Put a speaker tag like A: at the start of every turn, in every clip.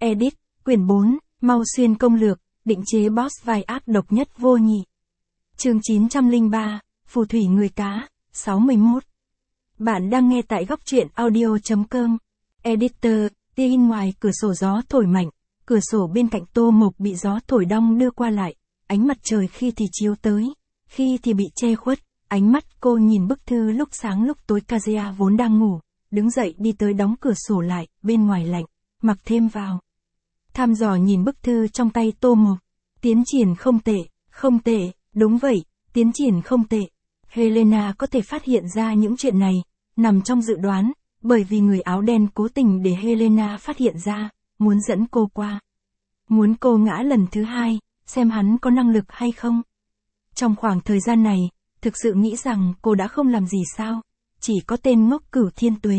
A: Edit, quyển 4, Mau Xuyên công lược, định chế boss vai ác độc nhất vô nhị. Chương 903, Phù thủy người cá, 61. Bạn đang nghe tại góc truyện audio.com. Editor, tin ngoài cửa sổ gió thổi mạnh, cửa sổ bên cạnh Tô Mộc bị gió thổi đong đưa qua lại, ánh mặt trời khi thì chiếu tới, khi thì bị che khuất, ánh mắt cô nhìn bức thư lúc sáng lúc tối. Kazuya vốn đang ngủ, đứng dậy đi tới đóng cửa sổ lại, bên ngoài lạnh, mặc thêm vào. Thăm dò nhìn bức thư trong tay Tô Mộc. Tiến triển không tệ, đúng vậy, tiến triển không tệ. Helena có thể phát hiện ra những chuyện này, nằm trong dự đoán, bởi vì người áo đen cố tình để Helena phát hiện ra, muốn dẫn cô qua. Muốn cô ngã lần thứ hai, xem hắn có năng lực hay không. Trong khoảng thời gian này, thực sự nghĩ rằng cô đã không làm gì sao, chỉ có tên ngốc Cửu Thiên Tuế.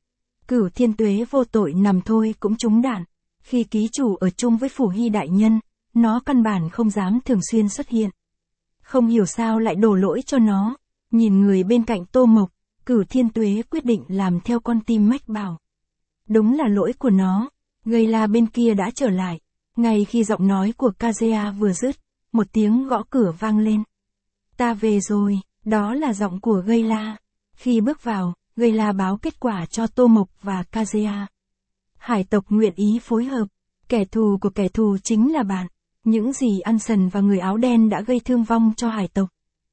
A: Cửu Thiên Tuế vô tội nằm thôi cũng trúng đạn. Khi ký chủ ở chung với Phủ Hy đại nhân, nó căn bản không dám thường xuyên xuất hiện. Không hiểu sao lại đổ lỗi cho nó. Nhìn người bên cạnh Tô Mộc, Cửu Thiên Tuế quyết định làm theo con tim mách bảo. Đúng là lỗi của nó. Gây la bên kia đã trở lại. Ngay khi giọng nói của Kazuya vừa dứt, một tiếng gõ cửa vang lên. Ta về rồi, đó là giọng của Gây la. Khi bước vào, Gây la báo kết quả cho Tô Mộc và Kazuya. Hải tộc nguyện ý phối hợp. Kẻ thù của kẻ thù chính là bạn. Những gì Ansem và người áo đen đã gây thương vong cho hải tộc.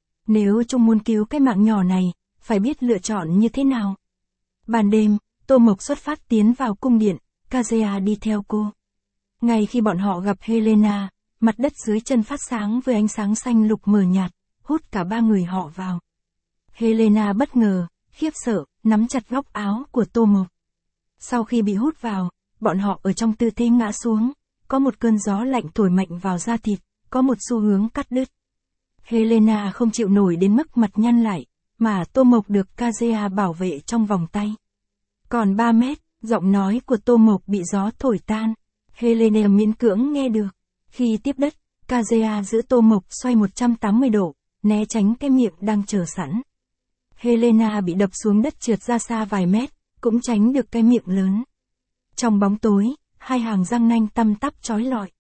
A: Nếu chúng muốn cứu cái mạng nhỏ này, phải biết lựa chọn như thế nào. Ban đêm, Tô Mộc xuất phát tiến vào cung điện, Kazuya đi theo cô. Ngay khi bọn họ gặp Helena, mặt đất dưới chân phát sáng với ánh sáng xanh lục mờ nhạt, hút cả ba người họ vào. Helena bất ngờ, khiếp sợ, nắm chặt góc áo của Tô Mộc. Sau khi bị hút vào, bọn họ ở trong tư thế ngã xuống, có một cơn gió lạnh thổi mạnh vào da thịt, có một xu hướng cắt đứt. Helena không chịu nổi đến mức mặt nhăn lại, mà Tô Mộc được Kazuya bảo vệ trong vòng tay. Còn 3 mét, giọng nói của Tô Mộc bị gió thổi tan. Helena miễn cưỡng nghe được. Khi tiếp đất, Kazuya giữ Tô Mộc xoay 180 độ, né tránh cái miệng đang chờ sẵn. Helena bị đập xuống đất trượt ra xa vài mét, cũng tránh được cái miệng lớn. Trong bóng tối, hai hàng răng nanh tăm tắp chói lọi.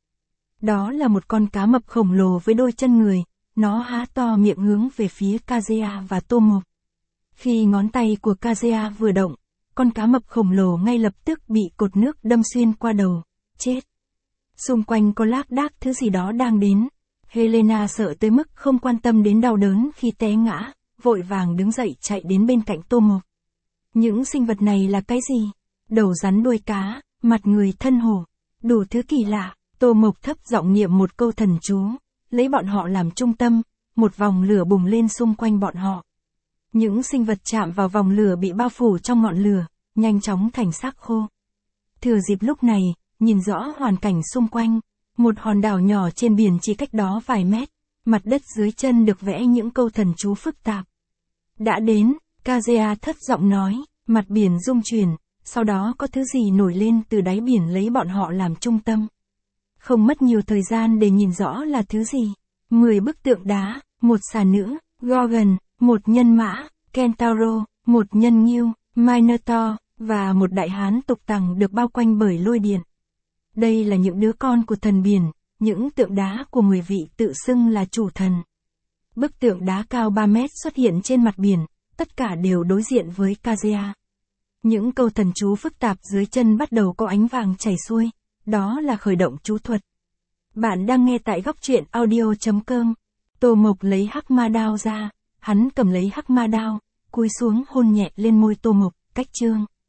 A: Đó là một con cá mập khổng lồ với đôi chân người, nó há to miệng hướng về phía Kazuya và Tô Mộc. Khi ngón tay của Kazuya vừa động, con cá mập khổng lồ ngay lập tức bị cột nước đâm xuyên qua đầu, chết. Xung quanh có lác đác thứ gì đó đang đến. Helena sợ tới mức không quan tâm đến đau đớn khi té ngã, vội vàng đứng dậy chạy đến bên cạnh Tô Mộc. Những sinh vật này là cái gì? Đầu rắn đuôi cá, mặt người thân hổ, đủ thứ kỳ lạ. Tô Mộc thấp giọng niệm một câu thần chú, lấy bọn họ làm trung tâm, một vòng lửa bùng lên xung quanh bọn họ. Những sinh vật chạm vào vòng lửa bị bao phủ trong ngọn lửa, nhanh chóng thành xác khô. Thừa dịp lúc này, nhìn rõ hoàn cảnh xung quanh, một hòn đảo nhỏ trên biển chỉ cách đó vài mét, mặt đất dưới chân được vẽ những câu thần chú phức tạp. Đã đến, Kazuya thấp giọng nói, mặt biển rung chuyển, sau đó có thứ gì nổi lên từ đáy biển lấy bọn họ làm trung tâm. Không mất nhiều thời gian để nhìn rõ là thứ gì. 10 bức tượng đá, một xà nữ, Gorgon, một nhân mã, Kentauro, một nhân ngưu, Minotaur, và một đại hán tục tằng được bao quanh bởi lôi điện. Đây là những đứa con của thần biển, những tượng đá của 10 vị tự xưng là chủ thần. Bức tượng đá cao 3 mét xuất hiện trên mặt biển, tất cả đều đối diện với Kazuya. Những câu thần chú phức tạp dưới chân bắt đầu có ánh vàng chảy xuôi, đó là khởi động chú thuật. Bạn đang nghe tại góc truyện audio.com. Tô Mộc lấy hắc ma đao ra, hắn cầm lấy hắc ma đao, cúi xuống hôn nhẹ lên môi Tô Mộc, cách chương.